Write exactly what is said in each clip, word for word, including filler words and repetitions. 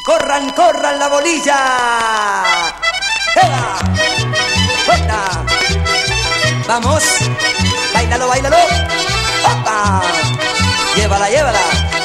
corran, corran la bolilla. ¡Eva! ¡Opa! Vamos, bailalo, bailalo. ¡Opa! Llévala, llévala.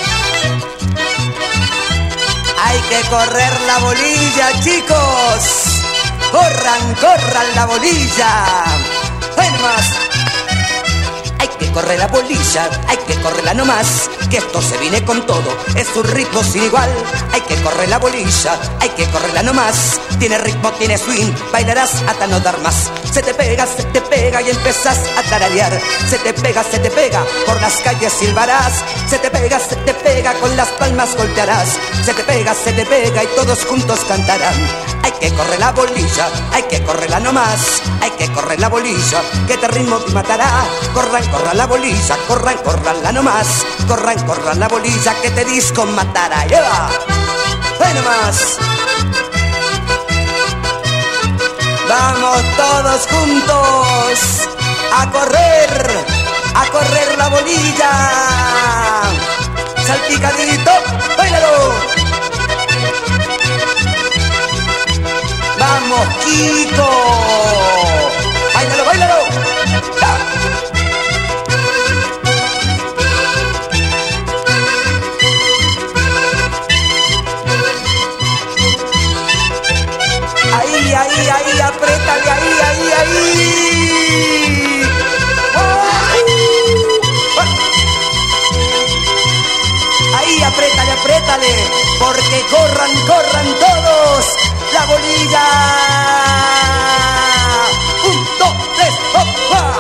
Hay que correr la bolilla, chicos. Corran, corran la bolilla. ¡Ven más! Hay que correr la bolilla, hay que correrla nomás, que esto se viene con todo, es un ritmo sin igual. Hay que correr la bolilla, hay que correrla nomás, tiene ritmo, tiene swing, bailarás hasta no dar más. Se te pega, se te pega y empezás a tararear. Se te pega, se te pega, por las calles silbarás. Se te pega, se te pega, con las palmas golpearás. Se te pega, se te pega y todos juntos cantarán. Hay que correr la bolilla, hay que correrla nomás, hay que correr la bolilla, que este ritmo te matará. Corran, corran la bolilla, corran, corranla nomás, corran, corran la bolilla, que este disco matará. ¡Lleva! ¡Ven nomás! Vamos todos juntos a correr, a correr la bolilla. Salpicadito, bailalo. Vamos, Kiko. Báilalo, báilalo. ¡Ah! Ahí, ahí, ahí, apriétale, ahí, ahí, ahí. Ahí, apriétale, apriétale, porque corran, corran todos. La bolilla. Un, dos, tres, ¡opa!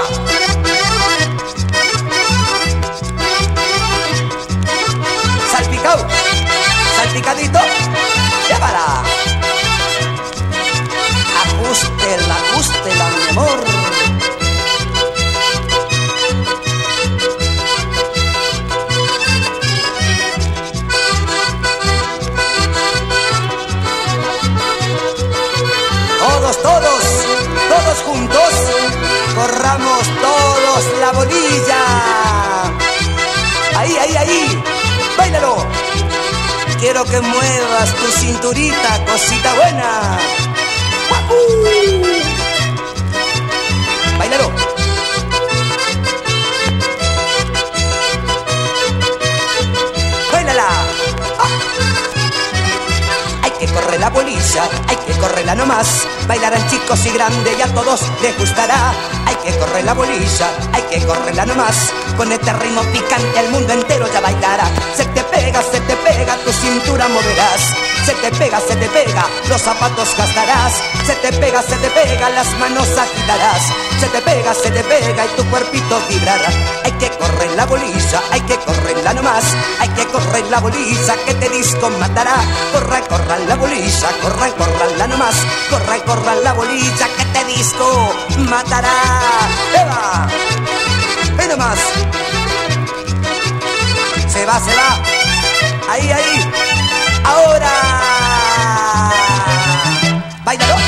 Salpicado, salpicadito, llévala. Ajustela, ajustela, mi amor. Todos, todos, todos juntos, corramos todos la bolilla. Ahí, ahí, ahí, báilalo. Quiero que muevas tu cinturita, cosita buena. ¡Wahoo! Báilalo. Báilala. ¡Ah! Hay que correr la bolilla, hay que correrla nomás, bailarán chicos y grandes y a todos les gustará. Hay que correr la bolilla, hay que correrla nomás, con este ritmo picante el mundo entero ya bailará. Se te pega, se te pega, tu cintura moverás. Se te pega, se te pega, los zapatos gastarás. Se te pega, se te pega, las manos agitarás. Se te pega, se te pega y tu cuerpito vibrará. Hay que correr la bolilla, hay que correrla nomás, hay que correr la bolilla, que este disco matará. Corran, corran la bolilla, corran, corranla nomás, corran, corran la bolilla, que este disco matará. ¡Eva! ¡Ven nomás! Se va, se va. Ahí, ahí. Ahora. Báilalo.